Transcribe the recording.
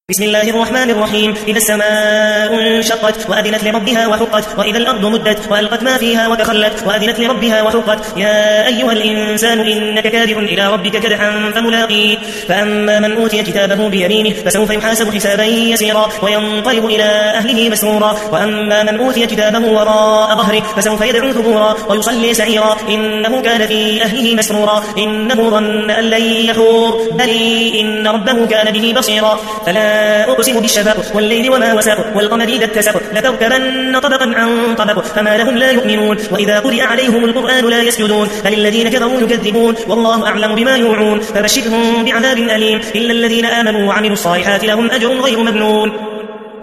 بسم الله الرحمن الرحيم. إذا السماء انشقت وأذنت لربها وحقت وإذا الأرض مدت وألقت ما فيها وتخلت وأذنت لربها وحقت يا أيها الإنسان إنك كادح إلى ربك كدحا فملاقيه فأما من أوتي كتابه بيمينه فسوف يحاسب حسابا يسيرا وينقلب إلى أهله مسرورا وأما من أوتي كتابه وراء ظهره فسوف يدعو ثبورا ويصلي سعيرا إنه كان في أهله مسرورا إنه ظن أن لن يحور بل إن ربه كان به بصيرا. فلا أقسم بالشفق والليل وما وسق والقمر إذا اتسق لتركبن طبقا عن طبق فما لهم لا يؤمنون وإذا قرئ عليهم القرآن لا يسجدون بل الذين كفروا يكذبون والله أعلم بما يوعون فبشرهم بعذاب أليم إلا الذين آمنوا وعملوا الصالحات لهم أجر غير ممنون.